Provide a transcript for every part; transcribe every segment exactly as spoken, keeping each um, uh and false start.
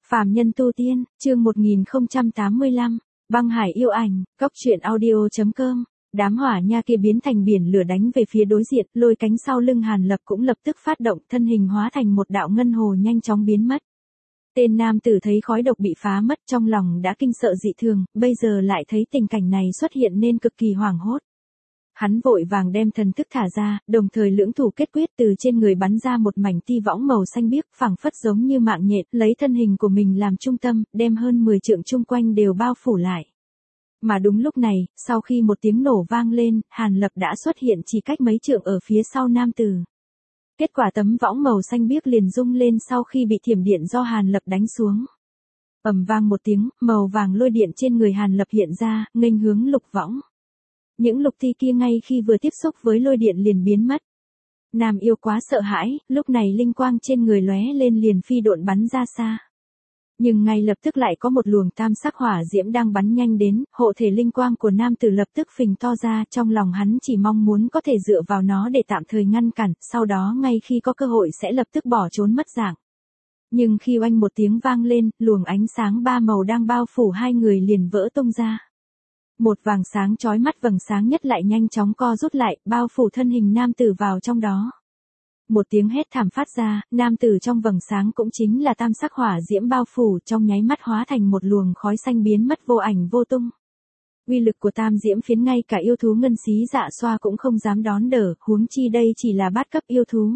Phàm nhân tu tiên, chương một nghìn không trăm tám mươi lăm, băng hải yêu ảnh, cóc truyện audio chấm com. Đám hỏa nha kia biến thành biển lửa đánh về phía đối diện, lôi cánh sau lưng Hàn Lập cũng lập tức phát động, thân hình hóa thành một đạo ngân hồ nhanh chóng biến mất. Tên nam tử thấy khói độc bị phá mất, trong lòng đã kinh sợ dị thường, bây giờ lại thấy tình cảnh này xuất hiện nên cực kỳ hoảng hốt. Hắn vội vàng đem thần thức thả ra, đồng thời lưỡng thủ kết quyết, từ trên người bắn ra một mảnh ti võng màu xanh biếc, phảng phất giống như mạng nhện, lấy thân hình của mình làm trung tâm, đem hơn mười trượng chung quanh đều bao phủ lại. Mà đúng lúc này, sau khi một tiếng nổ vang lên, Hàn Lập đã xuất hiện chỉ cách mấy trượng ở phía sau nam tử. Kết quả tấm võng màu xanh biếc liền rung lên sau khi bị thiểm điện do Hàn Lập đánh xuống. Ầm vang một tiếng, màu vàng lôi điện trên người Hàn Lập hiện ra, nghênh hướng lục võng. Những lục ti kia ngay khi vừa tiếp xúc với lôi điện liền biến mất. Nam yêu quá sợ hãi, lúc này linh quang trên người lóe lên liền phi độn bắn ra xa. Nhưng ngay lập tức lại có một luồng tam sắc hỏa diễm đang bắn nhanh đến, hộ thể linh quang của nam tử lập tức phình to ra, trong lòng hắn chỉ mong muốn có thể dựa vào nó để tạm thời ngăn cản, sau đó ngay khi có cơ hội sẽ lập tức bỏ trốn mất dạng. Nhưng khi oanh một tiếng vang lên, luồng ánh sáng ba màu đang bao phủ hai người liền vỡ tung ra. Một vầng sáng chói mắt, vầng sáng nhất lại nhanh chóng co rút lại, bao phủ thân hình nam tử vào trong đó. Một tiếng hét thảm phát ra, nam tử trong vầng sáng cũng chính là tam sắc hỏa diễm bao phủ, trong nháy mắt hóa thành một luồng khói xanh biến mất vô ảnh vô tung. Uy lực của tam diễm phiến ngay cả yêu thú ngân xí dạ xoa cũng không dám đón đỡ, huống chi đây chỉ là bát cấp yêu thú.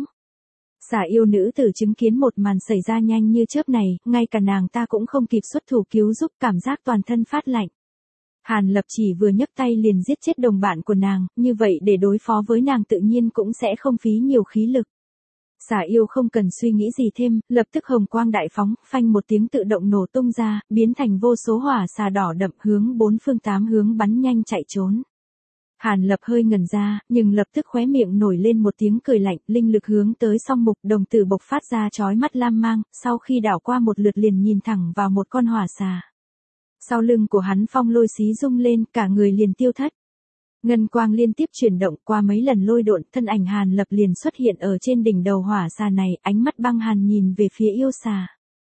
Xà yêu nữ tử chứng kiến một màn xảy ra nhanh như chớp này, ngay cả nàng ta cũng không kịp xuất thủ cứu giúp, cảm giác toàn thân phát lạnh. Hàn Lập chỉ vừa nhấc tay liền giết chết đồng bạn của nàng, như vậy để đối phó với nàng tự nhiên cũng sẽ không phí nhiều khí lực. Xà yêu không cần suy nghĩ gì thêm, lập tức hồng quang đại phóng, phanh một tiếng tự động nổ tung ra, biến thành vô số hỏa xà đỏ đậm hướng bốn phương tám hướng bắn nhanh chạy trốn. Hàn Lập hơi ngẩn ra, nhưng lập tức khóe miệng nổi lên một tiếng cười lạnh, linh lực hướng tới song mục, đồng tử bộc phát ra chói mắt lam mang, sau khi đảo qua một lượt liền nhìn thẳng vào một con hỏa xà. Sau lưng của hắn phong lôi xí rung lên, cả người liền tiêu thất. Ngân quang liên tiếp chuyển động, qua mấy lần lôi độn, thân ảnh Hàn Lập liền xuất hiện ở trên đỉnh đầu hỏa xà này, ánh mắt băng hàn nhìn về phía yêu xà.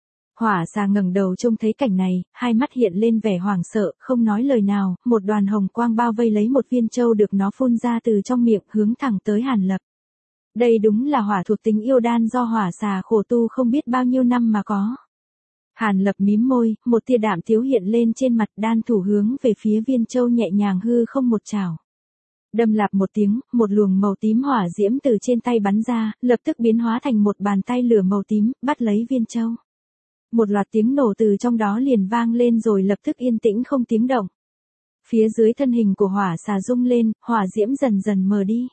Hỏa xà ngẩng đầu trông thấy cảnh này, hai mắt hiện lên vẻ hoảng sợ, không nói lời nào, một đoàn hồng quang bao vây lấy một viên châu được nó phun ra từ trong miệng, hướng thẳng tới Hàn Lập. Đây đúng là hỏa thuộc tính yêu đan do hỏa xà khổ tu không biết bao nhiêu năm mà có. Hàn Lập mím môi, một tia đạm tiếu hiện lên trên mặt, đan thủ hướng về phía viên châu nhẹ nhàng hư không một chảo. Đâm lạp một tiếng, một luồng màu tím hỏa diễm từ trên tay bắn ra, lập tức biến hóa thành một bàn tay lửa màu tím, bắt lấy viên châu. Một loạt tiếng nổ từ trong đó liền vang lên rồi lập tức yên tĩnh không tiếng động. Phía dưới thân hình của hỏa xà rung lên, hỏa diễm dần dần mờ đi.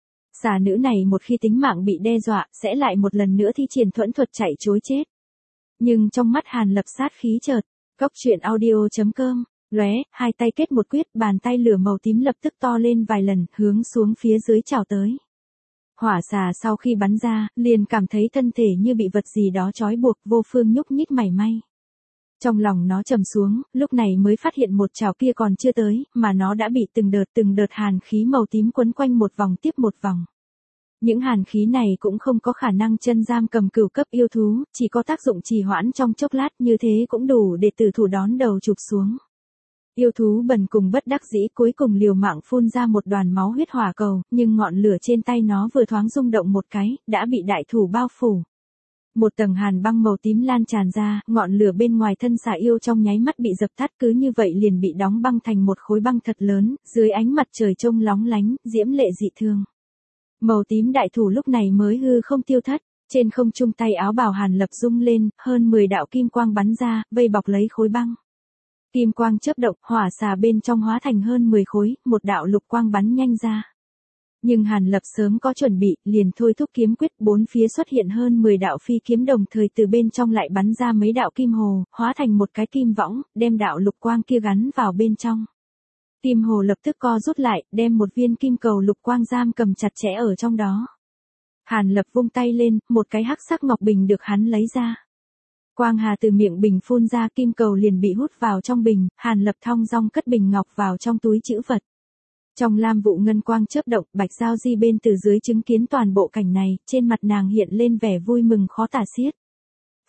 Xà nữ này một khi tính mạng bị đe dọa, sẽ lại một lần nữa thi triển thuẫn thuật chạy trối chết. Nhưng trong mắt Hàn Lập sát khí chợt, cóc truyện audio chấm com, lóe, hai tay kết một quyết, bàn tay lửa màu tím lập tức to lên vài lần, hướng xuống phía dưới chảo tới. Hỏa xà sau khi bắn ra, liền cảm thấy thân thể như bị vật gì đó trói buộc, vô phương nhúc nhích mảy may. Trong lòng nó trầm xuống, lúc này mới phát hiện một chảo kia còn chưa tới, mà nó đã bị từng đợt từng đợt hàn khí màu tím quấn quanh một vòng tiếp một vòng. Những hàn khí này cũng không có khả năng chân giam cầm cửu cấp yêu thú, chỉ có tác dụng trì hoãn trong chốc lát, như thế cũng đủ để tử thủ đón đầu chụp xuống. Yêu thú bần cùng bất đắc dĩ cuối cùng liều mạng phun ra một đoàn máu huyết hỏa cầu, nhưng ngọn lửa trên tay nó vừa thoáng rung động một cái, đã bị đại thủ bao phủ. Một tầng hàn băng màu tím lan tràn ra, ngọn lửa bên ngoài thân xà yêu trong nháy mắt bị dập tắt, cứ như vậy liền bị đóng băng thành một khối băng thật lớn, dưới ánh mặt trời trông lóng lánh, diễm lệ dị thương. Màu tím đại thủ lúc này mới hư không tiêu thất, trên không trung tay áo bào Hàn Lập rung lên, hơn mười đạo kim quang bắn ra, vây bọc lấy khối băng. Kim quang chớp động, hỏa xà bên trong hóa thành hơn mười khối, một đạo lục quang bắn nhanh ra. Nhưng Hàn Lập sớm có chuẩn bị, liền thôi thúc kiếm quyết, bốn phía xuất hiện hơn mười đạo phi kiếm đồng thời từ bên trong lại bắn ra mấy đạo kim hồ, hóa thành một cái kim võng, đem đạo lục quang kia gắn vào bên trong. Kim hồ lập tức co rút lại, đem một viên kim cầu lục quang giam cầm chặt chẽ ở trong đó. Hàn Lập vung tay lên, một cái hắc sắc ngọc bình được hắn lấy ra. Quang hà từ miệng bình phun ra, kim cầu liền bị hút vào trong bình, Hàn Lập thong dong cất bình ngọc vào trong túi trữ vật. Trong lam vụ ngân quang chớp động, Bạch Giao Di bên từ dưới chứng kiến toàn bộ cảnh này, trên mặt nàng hiện lên vẻ vui mừng khó tả xiết.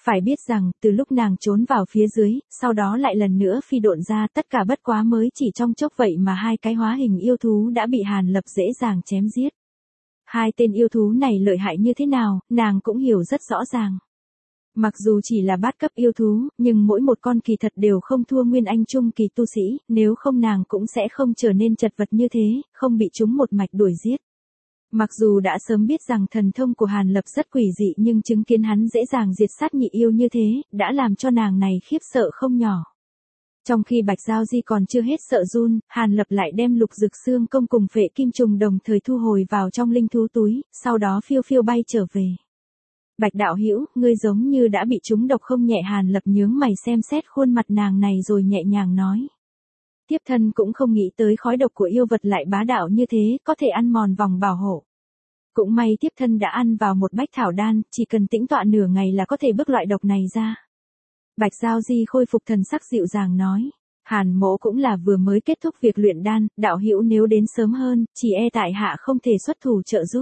Phải biết rằng, từ lúc nàng trốn vào phía dưới, sau đó lại lần nữa phi độn ra, tất cả bất quá mới chỉ trong chốc vậy mà hai cái hóa hình yêu thú đã bị Hàn Lập dễ dàng chém giết. Hai tên yêu thú này lợi hại như thế nào, nàng cũng hiểu rất rõ ràng. Mặc dù chỉ là bát cấp yêu thú, nhưng mỗi một con kỳ thật đều không thua nguyên anh trung kỳ tu sĩ, nếu không nàng cũng sẽ không trở nên chật vật như thế, không bị chúng một mạch đuổi giết. Mặc dù đã sớm biết rằng thần thông của Hàn Lập rất quỷ dị nhưng chứng kiến hắn dễ dàng diệt sát nhị yêu như thế, đã làm cho nàng này khiếp sợ không nhỏ. Trong khi Bạch Giao Di còn chưa hết sợ run, Hàn Lập lại đem Lục Dực Xương Công cùng Phệ Kim Trùng đồng thời thu hồi vào trong linh thú túi, sau đó phiêu phiêu bay trở về. Bạch đạo hữu, ngươi giống như đã bị trúng độc không nhẹ. Hàn Lập nhướng mày xem xét khuôn mặt nàng này rồi nhẹ nhàng nói. Tiếp thân cũng không nghĩ tới khói độc của yêu vật lại bá đạo như thế, có thể ăn mòn vòng bảo hộ. Cũng may tiếp thân đã ăn vào một bách thảo đan, chỉ cần tĩnh tọa nửa ngày là có thể bước loại độc này ra. Bạch Giao Di khôi phục thần sắc dịu dàng nói. Hàn mỗ cũng là vừa mới kết thúc việc luyện đan, đạo hữu nếu đến sớm hơn, chỉ e tại hạ không thể xuất thủ trợ giúp.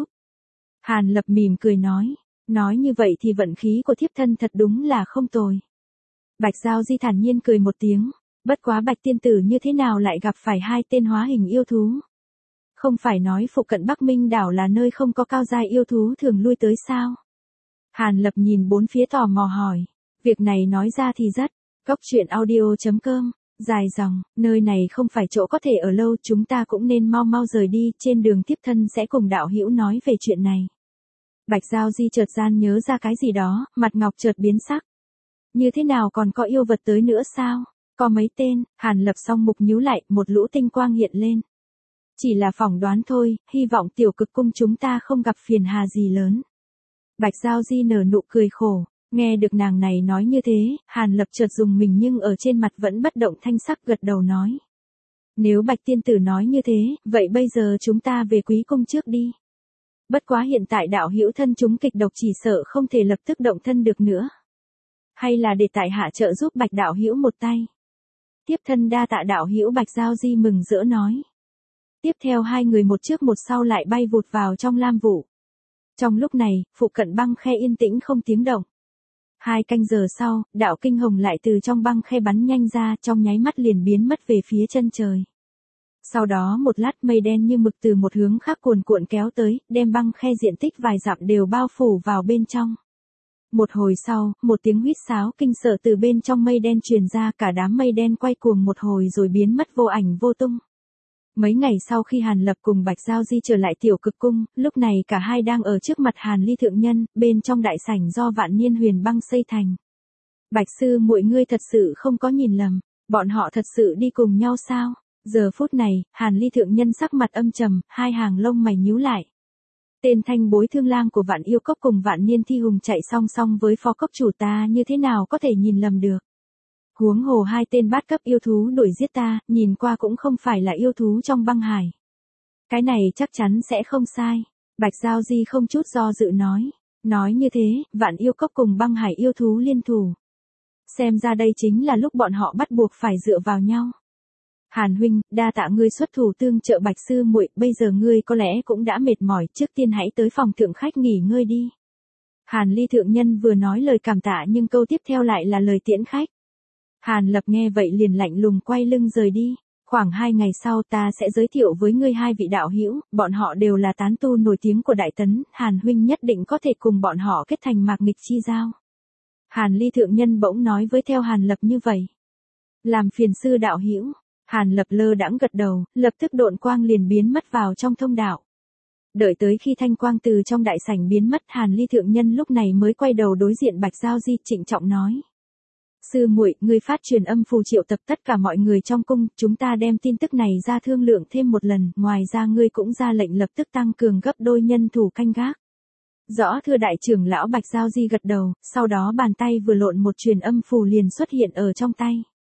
Hàn Lập mỉm cười nói. Nói như vậy thì vận khí của thiếp thân thật đúng là không tồi. Bạch Giao Di thản nhiên cười một tiếng. Bất quá Bạch tiên tử như thế nào lại gặp phải hai tên hóa hình yêu thú? Không phải nói phụ cận Bắc Minh đảo là nơi không có cao giai yêu thú thường lui tới sao? Hàn Lập nhìn bốn phía tò mò hỏi. Việc này nói ra thì rất. Cốc truyện audio chấm com. Dài dòng, nơi này không phải chỗ có thể ở lâu, chúng ta cũng nên mau mau rời đi, trên đường tiếp thân sẽ cùng đạo hữu nói về chuyện này. Bạch Giao Di chợt gian nhớ ra cái gì đó, mặt ngọc chợt biến sắc. Như thế nào còn có yêu vật tới nữa sao? Có mấy tên. Hàn Lập song mục nhíu lại, một lũ tinh quang hiện lên. Chỉ là phỏng đoán thôi, hy vọng tiểu cực cung chúng ta không gặp phiền hà gì lớn. Bạch Giao Di nở nụ cười khổ, nghe được nàng này nói như thế, Hàn Lập chợt dùng mình nhưng ở trên mặt vẫn bất động thanh sắc gật đầu nói. Nếu Bạch tiên tử nói như thế, vậy bây giờ chúng ta về quý cung trước đi. Bất quá hiện tại đạo hữu thân chúng kịch độc chỉ sợ không thể lập tức động thân được nữa. Hay là để tại hạ trợ giúp Bạch đạo hữu một tay. Tiếp thân đa tạ đạo hữu. Bạch Giao Di mừng rỡ nói. Tiếp theo hai người một trước một sau lại bay vụt vào trong lam vụ. Trong lúc này, phụ cận băng khe yên tĩnh không tiếng động. Hai canh giờ sau, đạo kinh hồng lại từ trong băng khe bắn nhanh ra, trong nháy mắt liền biến mất về phía chân trời. Sau đó một lát mây đen như mực từ một hướng khác cuồn cuộn kéo tới, đem băng khe diện tích vài dặm đều bao phủ vào bên trong. Một hồi sau, một tiếng huýt sáo kinh sợ từ bên trong mây đen truyền ra, cả đám mây đen quay cuồng một hồi rồi biến mất vô ảnh vô tung. Mấy ngày sau khi Hàn Lập cùng Bạch Giao Di trở lại tiểu cực cung, lúc này cả hai đang ở trước mặt Hàn Ly thượng nhân, bên trong đại sảnh do Vạn Niên Huyền Băng xây thành. Bạch sư muội ngươi thật sự không có nhìn lầm, bọn họ thật sự đi cùng nhau sao? Giờ phút này, Hàn Ly thượng nhân sắc mặt âm trầm, hai hàng lông mày nhíu lại. Tên thanh bối thương lang của Vạn Yêu Cốc cùng Vạn Niên Thi Hùng chạy song song với phó cốc chủ ta, như thế nào có thể nhìn lầm được. Huống hồ hai tên bát cấp yêu thú đuổi giết ta, nhìn qua cũng không phải là yêu thú trong băng hải. Cái này chắc chắn sẽ không sai. Bạch Giao Di không chút do dự nói. Nói như thế, Vạn Yêu Cốc cùng băng hải yêu thú liên thủ. Xem ra đây chính là lúc bọn họ bắt buộc phải dựa vào nhau. Hàn huynh, đa tạ ngươi xuất thủ tương trợ Bạch sư muội, bây giờ ngươi có lẽ cũng đã mệt mỏi, trước tiên hãy tới phòng thượng khách nghỉ ngơi đi. Hàn Ly thượng nhân vừa nói lời cảm tạ nhưng câu tiếp theo lại là lời tiễn khách. Hàn Lập nghe vậy liền lạnh lùng quay lưng rời đi. Khoảng hai ngày sau ta sẽ giới thiệu với ngươi hai vị đạo hữu, bọn họ đều là tán tu nổi tiếng của Đại Tấn, Hàn huynh nhất định có thể cùng bọn họ kết thành mạc nghịch chi giao. Hàn Ly thượng nhân bỗng nói với theo Hàn Lập như vậy. Làm phiền sư đạo hữu. Hàn Lập lơ đãng gật đầu, lập tức độn quang liền biến mất vào trong thông đạo. Đợi tới khi thanh quang từ trong đại sảnh biến mất, Hàn Ly thượng nhân lúc này mới quay đầu đối diện Bạch Giao Di, trịnh trọng nói. Sư muội, ngươi phát truyền âm phù triệu tập tất cả mọi người trong cung, chúng ta đem tin tức này ra thương lượng thêm một lần, ngoài ra ngươi cũng ra lệnh lập tức tăng cường gấp đôi nhân thủ canh gác. Rõ thưa đại trưởng lão. Bạch Giao Di gật đầu, sau đó bàn tay vừa lộn một truyền âm phù liền xuất hiện ở trong tay.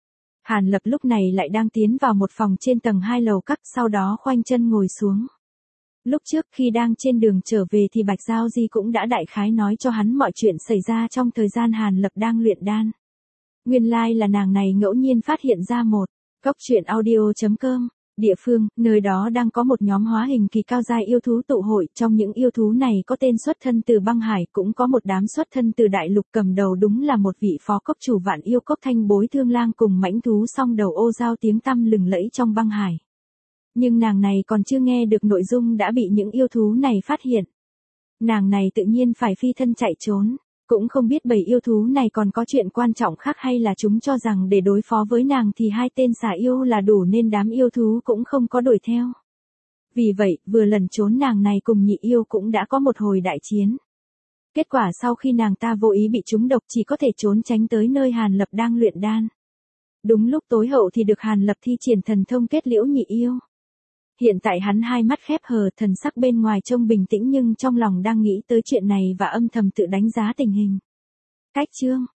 Hàn Lập lúc này lại đang tiến vào một phòng trên tầng hai lầu các, sau đó khoanh chân ngồi xuống. Lúc trước khi đang trên đường trở về thì Bạch Giao Di cũng đã đại khái nói cho hắn mọi chuyện xảy ra trong thời gian Hàn Lập đang luyện đan. Nguyên lai là nàng này ngẫu nhiên phát hiện ra một. Cốc truyện audio chấm com địa phương, nơi đó đang có một nhóm hóa hình kỳ cao giai yêu thú tụ hội, trong những yêu thú này có tên xuất thân từ băng hải, cũng có một đám xuất thân từ đại lục, cầm đầu đúng là một vị phó cốc chủ vạn yêu cốc Thanh Bối Thương Lang cùng mãnh thú song đầu ô giao tiếng tăm lừng lẫy trong băng hải. Nhưng nàng này còn chưa nghe được nội dung đã bị những yêu thú này phát hiện. Nàng này tự nhiên phải phi thân chạy trốn. Cũng không biết bầy yêu thú này còn có chuyện quan trọng khác hay là chúng cho rằng để đối phó với nàng thì hai tên xà yêu là đủ nên đám yêu thú cũng không có đuổi theo. Vì vậy, vừa lần trốn nàng này cùng nhị yêu cũng đã có một hồi đại chiến. Kết quả sau khi nàng ta vô ý bị trúng độc chỉ có thể trốn tránh tới nơi Hàn Lập đang luyện đan. Đúng lúc tối hậu thì được Hàn Lập thi triển thần thông kết liễu nhị yêu. Hiện tại hắn hai mắt khép hờ, thần sắc bên ngoài trông bình tĩnh nhưng trong lòng đang nghĩ tới chuyện này và âm thầm tự đánh giá tình hình. Cách chương